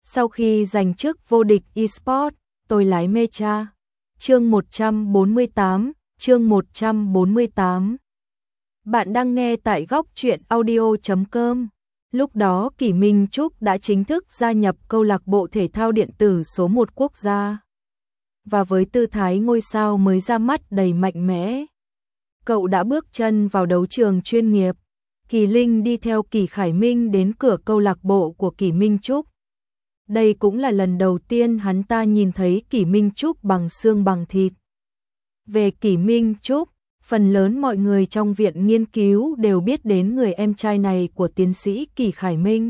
Sau khi giành chức vô địch eSports, tôi lái Mecha. Chương 148. Bạn đang nghe tại góc truyện audio.com. Lúc đó Kỷ Minh Trúc đã chính thức gia nhập câu lạc bộ thể thao điện tử số 1 quốc gia. Và với tư thái ngôi sao mới ra mắt đầy mạnh mẽ, cậu đã bước chân vào đấu trường chuyên nghiệp. Kỳ Linh đi theo Kỷ Khải Minh đến cửa câu lạc bộ của Kỷ Minh Trúc. Đây cũng là lần đầu tiên hắn ta nhìn thấy Kỷ Minh Trúc bằng xương bằng thịt. Về Kỷ Minh Trúc, phần lớn mọi người trong viện nghiên cứu đều biết đến người em trai này của tiến sĩ Kỷ Khải Minh.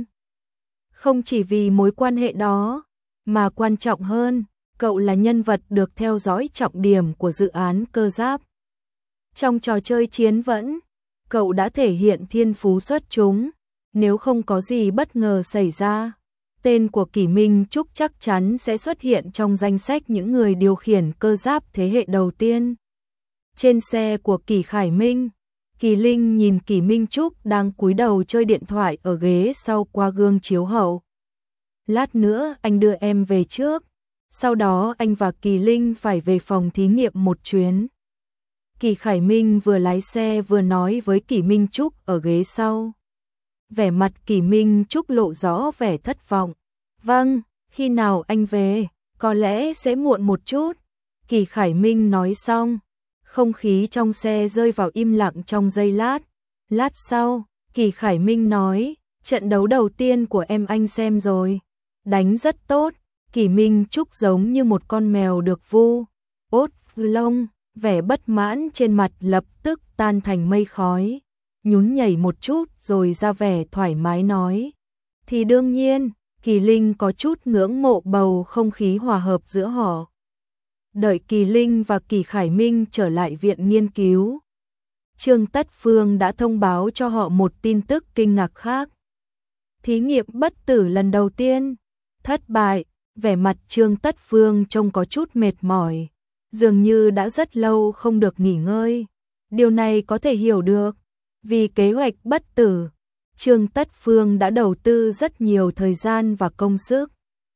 Không chỉ vì mối quan hệ đó, mà quan trọng hơn, cậu là nhân vật được theo dõi trọng điểm của dự án cơ giáp. Trong trò chơi chiến vẫn, cậu đã thể hiện thiên phú xuất chúng, nếu không có gì bất ngờ xảy ra, tên của Kỷ Minh Trúc chắc chắn sẽ xuất hiện trong danh sách những người điều khiển cơ giáp thế hệ đầu tiên. Trên xe của Kỷ Khải Minh, Kỳ Linh nhìn Kỷ Minh Trúc đang cúi đầu chơi điện thoại ở ghế sau qua gương chiếu hậu. Lát nữa anh đưa em về trước, sau đó anh và Kỳ Linh phải về phòng thí nghiệm một chuyến. Kỷ Khải Minh vừa lái xe vừa nói với Kỷ Minh Trúc ở ghế sau. Vẻ mặt Kỷ Minh Trúc lộ rõ vẻ thất vọng. Vâng, khi nào anh về, có lẽ sẽ muộn một chút. Kỷ Khải Minh nói xong, không khí trong xe rơi vào im lặng trong giây lát. Lát sau, Kỷ Khải Minh nói, trận đấu đầu tiên của em anh xem rồi. Đánh rất tốt. Kỷ Minh Trúc giống như một con mèo được vu ốt lông, vẻ bất mãn trên mặt lập tức tan thành mây khói. Nhún nhảy một chút rồi ra vẻ thoải mái nói. Thì đương nhiên, Kỳ Linh có chút ngưỡng mộ bầu không khí hòa hợp giữa họ. Đợi Kỳ Linh và Kỷ Khải Minh trở lại viện nghiên cứu, Trương Tất Phương đã thông báo cho họ một tin tức kinh ngạc khác. Thí nghiệm bất tử lần đầu tiên thất bại. Vẻ mặt Trương Tất Phương trông có chút mệt mỏi, dường như đã rất lâu không được nghỉ ngơi. Điều này có thể hiểu được, vì kế hoạch bất tử, Trương Tất Phương đã đầu tư rất nhiều thời gian và công sức.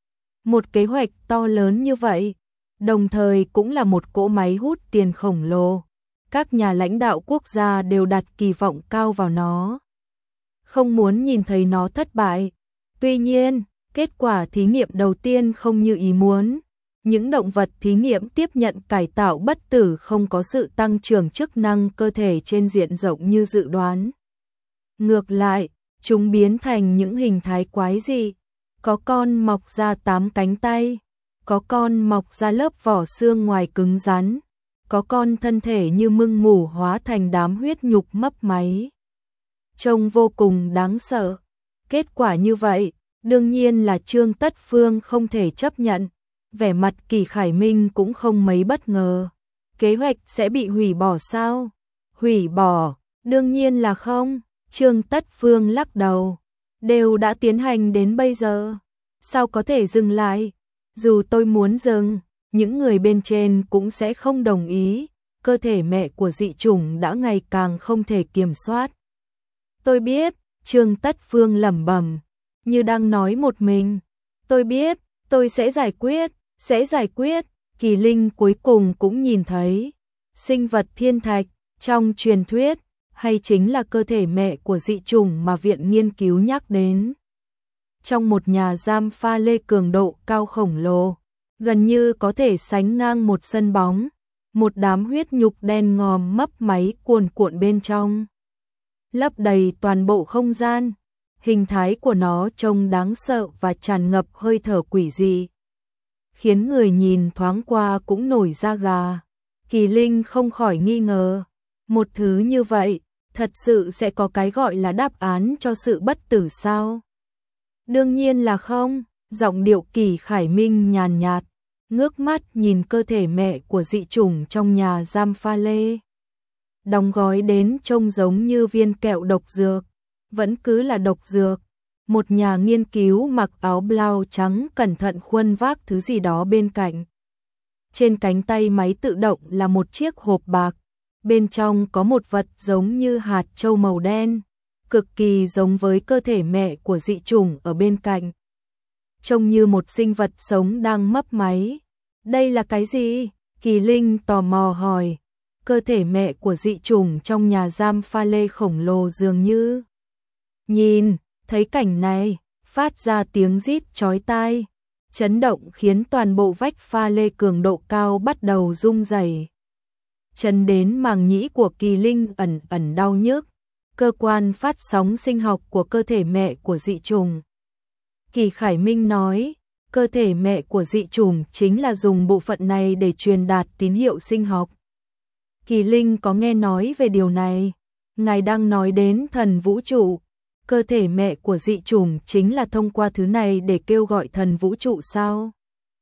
Một kế hoạch to lớn như vậy, đồng thời cũng là một cỗ máy hút tiền khổng lồ. Các nhà lãnh đạo quốc gia đều đặt kỳ vọng cao vào nó, không muốn nhìn thấy nó thất bại. Tuy nhiên, kết quả thí nghiệm đầu tiên không như ý muốn. Những động vật thí nghiệm tiếp nhận cải tạo bất tử không có sự tăng trưởng chức năng cơ thể trên diện rộng như dự đoán. Ngược lại, chúng biến thành những hình thái quái dị. Có con mọc ra 8 cánh tay, có con mọc ra lớp vỏ xương ngoài cứng rắn, có con thân thể như mưng mủ hóa thành đám huyết nhục mấp máy. Trông vô cùng đáng sợ. Kết quả như vậy, đương nhiên là Trương Tất Phương không thể chấp nhận. Vẻ mặt Kỷ Khải Minh cũng không mấy bất ngờ. Kế hoạch sẽ bị hủy bỏ sao? Hủy bỏ? Đương nhiên là không. Trương Tất Phương lắc đầu. Đều đã tiến hành đến bây giờ, sao có thể dừng lại? Dù tôi muốn dừng, những người bên trên cũng sẽ không đồng ý. Cơ thể mẹ của dị chủng đã ngày càng không thể kiểm soát. Tôi biết, Trương Tất Phương lẩm bẩm, như đang nói một mình. Tôi biết, tôi sẽ giải quyết. Kỳ Linh cuối cùng cũng nhìn thấy sinh vật thiên thạch trong truyền thuyết, hay chính là cơ thể mẹ của dị chủng mà viện nghiên cứu nhắc đến. Trong một nhà giam pha lê cường độ cao khổng lồ, gần như có thể sánh ngang một sân bóng, một đám huyết nhục đen ngòm mấp máy cuồn cuộn bên trong, lấp đầy toàn bộ không gian. Hình thái của nó trông đáng sợ và tràn ngập hơi thở quỷ dị, khiến người nhìn thoáng qua cũng nổi da gà. Kỳ Linh không khỏi nghi ngờ, một thứ như vậy, thật sự sẽ có cái gọi là đáp án cho sự bất tử sao? Đương nhiên là không. Giọng điệu Kỷ Khải Minh nhàn nhạt, ngước mắt nhìn cơ thể mẹ của dị chủng trong nhà giam pha lê. Đóng gói đến trông giống như viên kẹo độc dược, vẫn cứ là độc dược. Một nhà nghiên cứu mặc áo blau trắng cẩn thận khuân vác thứ gì đó bên cạnh. Trên cánh tay máy tự động là một chiếc hộp bạc, bên trong có một vật giống như hạt châu màu đen, cực kỳ giống với cơ thể mẹ của dị chủng ở bên cạnh. trông như một sinh vật sống đang mấp máy. Đây là cái gì? Kỳ Linh tò mò hỏi. Cơ thể mẹ của dị chủng trong nhà giam pha lê khổng lồ dường như. Nhìn, thấy cảnh này, phát ra tiếng rít chói tai, chấn động khiến toàn bộ vách pha lê cường độ cao bắt đầu rung rẩy. Chấn đến màng nhĩ của Kỳ Linh ẩn ẩn đau nhức, cơ quan phát sóng sinh học của cơ thể mẹ của dị chủng. Kỳ Khải Minh nói, cơ thể mẹ của dị chủng chính là dùng bộ phận này để truyền đạt tín hiệu sinh học. Kỳ Linh có nghe nói về điều này. Ngài đang nói đến thần vũ trụ. Cơ thể mẹ của dị chủng chính là thông qua thứ này để kêu gọi thần vũ trụ sao?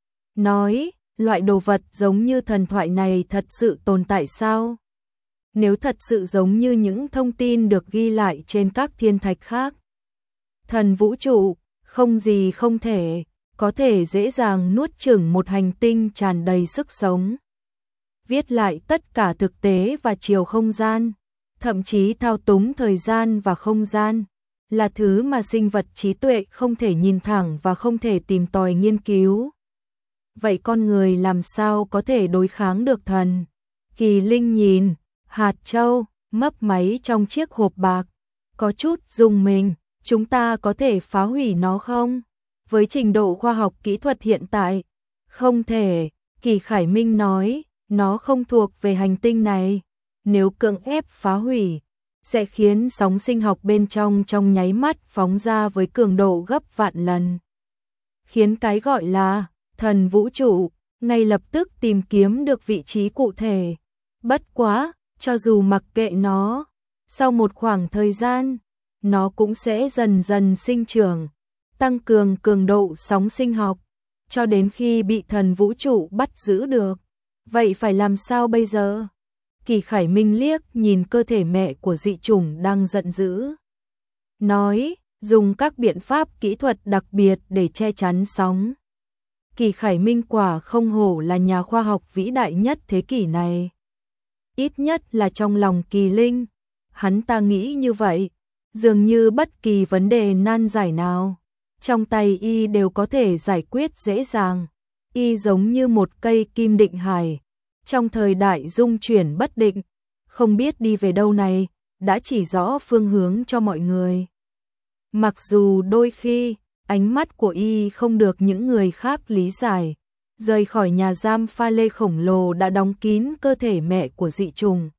Nói, loại đồ vật giống như thần thoại này thật sự tồn tại sao? Nếu thật sự giống như những thông tin được ghi lại trên các thiên thạch khác. Thần vũ trụ, không gì không thể, có thể dễ dàng nuốt chửng một hành tinh tràn đầy sức sống. Viết lại tất cả thực tế và chiều không gian, thậm chí thao túng thời gian và không gian, là thứ mà sinh vật trí tuệ không thể nhìn thẳng và không thể tìm tòi nghiên cứu. Vậy con người làm sao có thể đối kháng được thần? Kỳ Linh nhìn hạt châu mấp máy trong chiếc hộp bạc, có chút rùng mình. Chúng ta có thể phá hủy nó không? Với trình độ khoa học kỹ thuật hiện tại, không thể. Kỳ Khải Minh nói, nó không thuộc về hành tinh này. Nếu cưỡng ép phá hủy, sẽ khiến sóng sinh học bên trong nháy mắt phóng ra với cường độ gấp vạn lần. Khiến cái gọi là thần vũ trụ ngay lập tức tìm kiếm được vị trí cụ thể. Bất quá, cho dù mặc kệ nó, sau một khoảng thời gian, nó cũng sẽ dần dần sinh trưởng, tăng cường cường độ sóng sinh học, cho đến khi bị thần vũ trụ bắt giữ được. Vậy phải làm sao bây giờ? Kỳ Khải Minh liếc nhìn cơ thể mẹ của dị chủng đang giận dữ. Nói, dùng các biện pháp kỹ thuật đặc biệt để che chắn sóng. Kỳ Khải Minh quả không hổ là nhà khoa học vĩ đại nhất thế kỷ này. Ít nhất là trong lòng Kỳ Linh, hắn ta nghĩ như vậy. Dường như bất kỳ vấn đề nan giải nào, trong tay y đều có thể giải quyết dễ dàng. Y giống như một cây kim định hải, trong thời đại dung chuyển bất định, không biết đi về đâu này, đã chỉ rõ phương hướng cho mọi người. Mặc dù đôi khi, ánh mắt của y không được những người khác lý giải, rời khỏi nhà giam pha lê khổng lồ đã đóng kín cơ thể mẹ của dị chủng.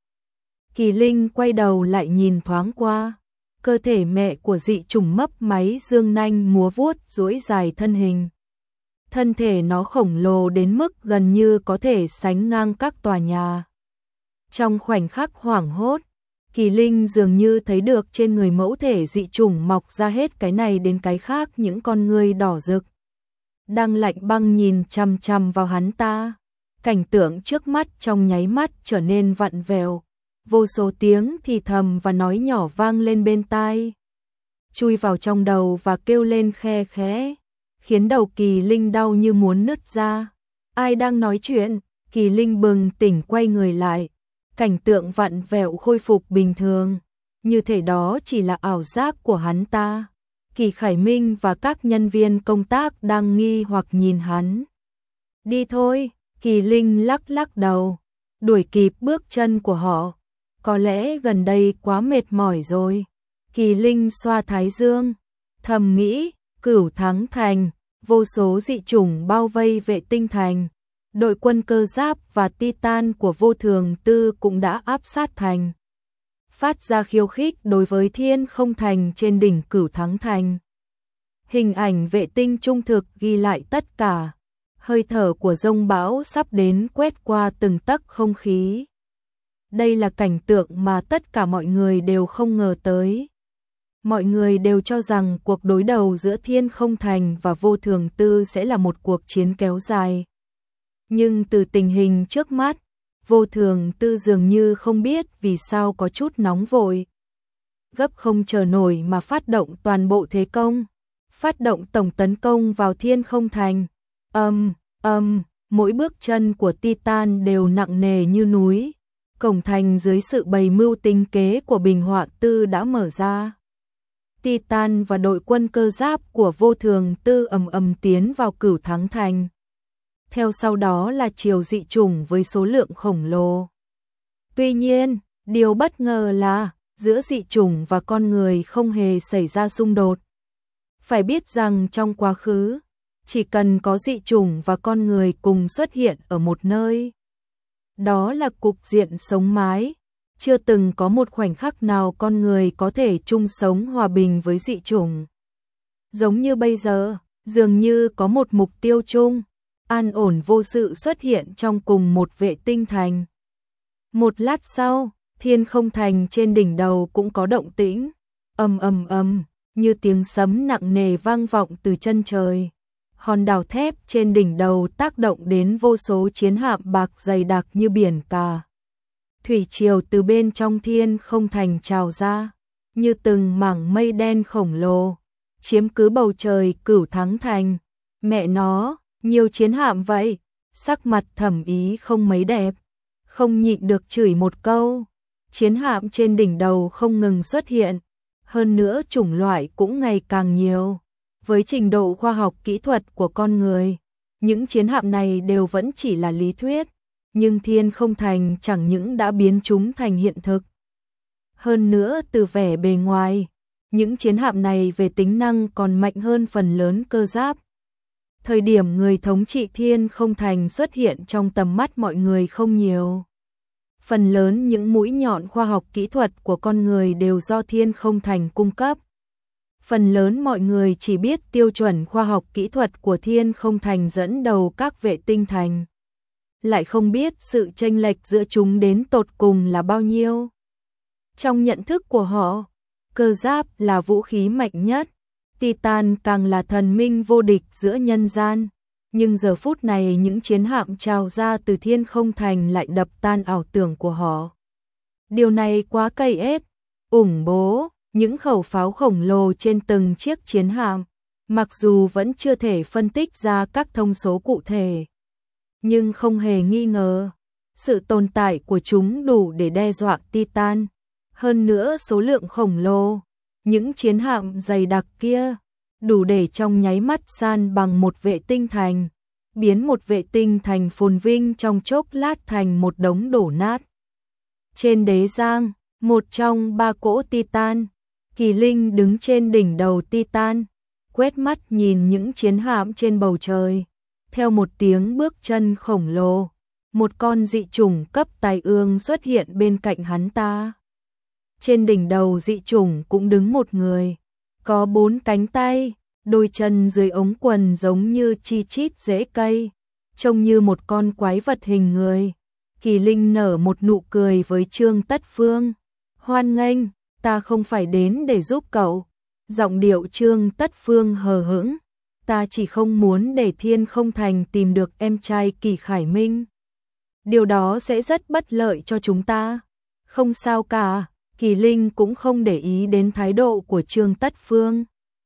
Kỳ Linh quay đầu lại nhìn thoáng qua. Cơ thể mẹ của dị chủng mấp máy dương nanh múa vuốt duỗi dài thân hình. Thân thể nó khổng lồ đến mức gần như có thể sánh ngang các tòa nhà. Trong khoảnh khắc hoảng hốt, Kỳ Linh dường như thấy được trên người mẫu thể dị chủng mọc ra hết cái này đến cái khác những con ngươi đỏ rực. Đang lạnh băng nhìn chằm chằm vào hắn ta. Cảnh tượng trước mắt trong nháy mắt trở nên vặn vẹo. Vô số tiếng thì thầm và nói nhỏ vang lên bên tai, chui vào trong đầu và kêu lên khe khẽ, khiến đầu Kỳ Linh đau như muốn nứt ra. Ai đang nói chuyện? Kỳ Linh bừng tỉnh quay người lại, cảnh tượng vặn vẹo khôi phục bình thường, như thể đó chỉ là ảo giác của hắn ta. Kỳ Khải Minh và các nhân viên công tác đang nghi hoặc nhìn hắn. Đi thôi, Kỳ Linh lắc lắc đầu, đuổi kịp bước chân của họ. Có lẽ gần đây quá mệt mỏi rồi. Kỳ Linh xoa thái dương, thầm nghĩ, Cửu Thắng Thành, vô số dị chủng bao vây Vệ Tinh Thành. Đội quân cơ giáp và Titan của Vô Thường Tư cũng đã áp sát thành. Phát ra khiêu khích đối với Thiên Không Thành trên đỉnh Cửu Thắng Thành. Hình ảnh vệ tinh trung thực ghi lại tất cả. Hơi thở của dông bão sắp đến quét qua từng tấc không khí. Đây là cảnh tượng mà tất cả mọi người đều không ngờ tới. Mọi người đều cho rằng cuộc đối đầu giữa Thiên Không Thành và Vô Thường Tư sẽ là một cuộc chiến kéo dài. Nhưng từ tình hình trước mắt, Vô Thường Tư dường như không biết vì sao có chút nóng vội. Gấp không chờ nổi mà phát động toàn bộ thế công. Phát động tổng tấn công vào Thiên Không Thành. Mỗi bước chân của Titan đều nặng nề như núi. Cổng thành dưới sự bày mưu tính kế của Bình Họa Tư đã mở ra. Titan và đội quân cơ giáp của Vô Thường Tư ầm ầm tiến vào Cửu Thắng Thành. Theo sau đó là triều dị chủng với số lượng khổng lồ. Tuy nhiên, điều bất ngờ là giữa dị chủng và con người không hề xảy ra xung đột. Phải biết rằng trong quá khứ, chỉ cần có dị chủng và con người cùng xuất hiện ở một nơi, đó là cục diện sống mái, chưa từng có một khoảnh khắc nào con người có thể chung sống hòa bình với dị chủng. Giống như bây giờ, dường như có một mục tiêu chung, an ổn vô sự xuất hiện trong cùng một vệ tinh thành. Một lát sau, Thiên Không Thành trên đỉnh đầu cũng có động tĩnh, ầm ầm ầm, như tiếng sấm nặng nề vang vọng từ chân trời. Hòn đảo thép trên đỉnh đầu tác động đến vô số chiến hạm bạc dày đặc như biển cả. Thủy triều từ bên trong Thiên Không Thành trào ra, như từng mảng mây đen khổng lồ, chiếm cứ bầu trời Cửu Thắng Thành. Mẹ nó, nhiều chiến hạm vậy, sắc mặt Thẩm Ý không mấy đẹp, không nhịn được chửi một câu. Chiến hạm trên đỉnh đầu không ngừng xuất hiện, hơn nữa chủng loại cũng ngày càng nhiều. Với trình độ khoa học kỹ thuật của con người, những chiến hạm này đều vẫn chỉ là lý thuyết, nhưng Thiên Không Thành chẳng những đã biến chúng thành hiện thực. Hơn nữa từ vẻ bề ngoài, những chiến hạm này về tính năng còn mạnh hơn phần lớn cơ giáp. Thời điểm người thống trị Thiên Không Thành xuất hiện trong tầm mắt mọi người không nhiều. Phần lớn những mũi nhọn khoa học kỹ thuật của con người đều do Thiên Không Thành cung cấp. Phần lớn mọi người chỉ biết tiêu chuẩn khoa học kỹ thuật của Thiên Không Thành dẫn đầu các vệ tinh thành, lại không biết sự chênh lệch giữa chúng đến tột cùng là bao nhiêu. Trong nhận thức của họ, cơ giáp là vũ khí mạnh nhất, Titan càng là thần minh vô địch giữa nhân gian. Nhưng giờ phút này những chiến hạm trào ra từ Thiên Không Thành lại đập tan ảo tưởng của họ. Điều này quá cay ết, ủng bố, những khẩu pháo khổng lồ trên từng chiếc chiến hạm, mặc dù vẫn chưa thể phân tích ra các thông số cụ thể, nhưng không hề nghi ngờ, sự tồn tại của chúng đủ để đe dọa Titan. Hơn nữa số lượng khổng lồ, những chiến hạm dày đặc kia, đủ để trong nháy mắt san bằng một vệ tinh thành, biến một vệ tinh thành phồn vinh trong chốc lát thành một đống đổ nát. Trên đế giang, một trong ba cỗ Titan, Kỳ Linh đứng trên đỉnh đầu Titan, quét mắt nhìn những chiến hạm trên bầu trời. Theo một tiếng bước chân khổng lồ, một con dị chủng cấp tài ương xuất hiện bên cạnh hắn ta. Trên đỉnh đầu dị chủng cũng đứng một người, có 4 cánh tay, đôi chân dưới ống quần giống như chi chít rễ cây, trông như một con quái vật hình người. Kỳ Linh nở một nụ cười với Trương Tất Phương. Hoan nghênh, ta không phải đến để giúp cậu. Giọng điệu Trương Tất Phương hờ hững. Ta chỉ không muốn để Thiên Không Thành tìm được em trai Kỳ Khải Minh. Điều đó sẽ rất bất lợi cho chúng ta. Không sao cả, Kỳ Linh cũng không để ý đến thái độ của Trương Tất Phương.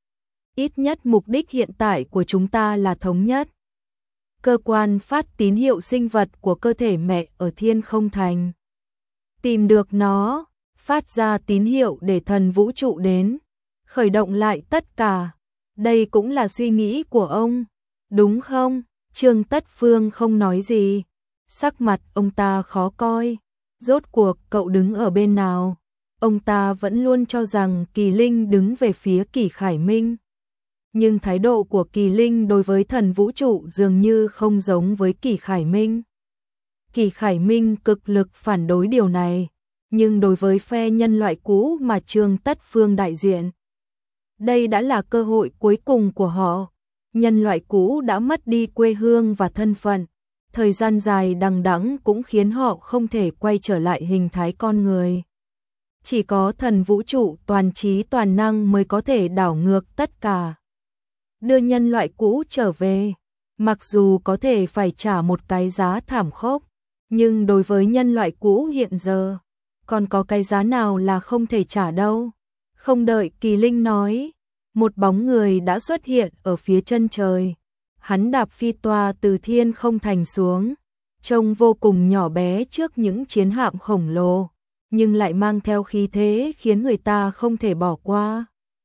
Ít nhất mục đích hiện tại của chúng ta là thống nhất. Cơ quan phát tín hiệu sinh vật của cơ thể mẹ ở Thiên Không Thành. Tìm được nó, phát ra tín hiệu để thần vũ trụ đến, khởi động lại tất cả. Đây cũng là suy nghĩ của ông, đúng không? Trương Tất Phương không nói gì. Sắc mặt ông ta khó coi. Rốt cuộc cậu đứng ở bên nào? Ông ta vẫn luôn cho rằng Kỳ Linh đứng về phía Kỳ Khải Minh. Nhưng thái độ của Kỳ Linh đối với thần vũ trụ dường như không giống với Kỳ Khải Minh. Kỳ Khải Minh cực lực phản đối điều này, nhưng đối với phe nhân loại cũ mà Trương Tất Phương đại diện, đây đã là cơ hội cuối cùng của họ. Nhân loại cũ đã mất đi quê hương và thân phận, thời gian dài đằng đẵng cũng khiến họ không thể quay trở lại hình thái con người. Chỉ có thần vũ trụ toàn trí toàn năng mới có thể đảo ngược tất cả, đưa nhân loại cũ trở về. Mặc dù có thể phải trả một cái giá thảm khốc, nhưng đối với nhân loại cũ hiện giờ, còn có cái giá nào là không thể trả đâu. Không đợi Kỳ Linh nói, một bóng người đã xuất hiện ở phía chân trời. Hắn đạp phi toa từ Thiên Không Thành xuống, trông vô cùng nhỏ bé trước những chiến hạm khổng lồ, nhưng lại mang theo khí thế khiến người ta không thể bỏ qua.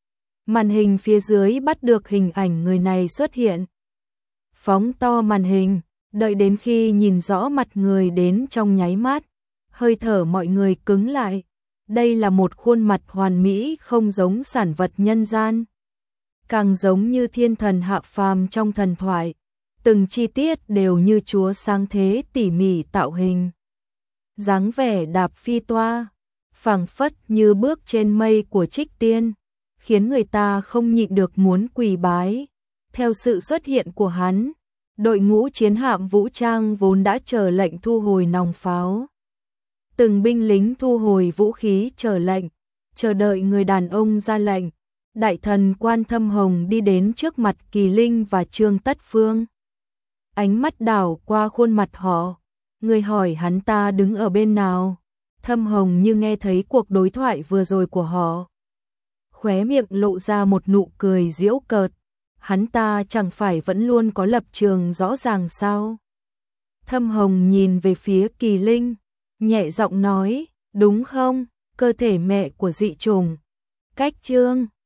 Màn hình phía dưới bắt được hình ảnh người này xuất hiện. Phóng to màn hình, đợi đến khi nhìn rõ mặt người đến trong nháy mắt, hơi thở mọi người cứng lại. Đây là một khuôn mặt hoàn mỹ không giống sản vật nhân gian, càng giống như thiên thần hạ phàm trong thần thoại. Từng chi tiết đều như chúa sáng thế tỉ mỉ tạo hình. Dáng vẻ đạp phi toa, phảng phất như bước trên mây của trích tiên, khiến người ta không nhịn được muốn quỳ bái. Theo sự xuất hiện của hắn, đội ngũ chiến hạm vũ trang vốn đã chờ lệnh thu hồi nòng pháo. Từng binh lính thu hồi vũ khí chờ lệnh, chờ đợi người đàn ông ra lệnh. Đại thần Quan Thâm Hồng đi đến trước mặt Kỳ Linh và Trương Tất Phương. Ánh mắt đảo qua khuôn mặt họ, người hỏi hắn ta đứng ở bên nào. Thâm Hồng như nghe thấy cuộc đối thoại vừa rồi của họ. Khóe miệng lộ ra một nụ cười giễu cợt. Hắn ta chẳng phải vẫn luôn có lập trường rõ ràng sao? Thâm Hồng nhìn về phía Kỳ Linh, nhẹ giọng nói, đúng không? Cơ thể mẹ của dị chủng. Cách Trương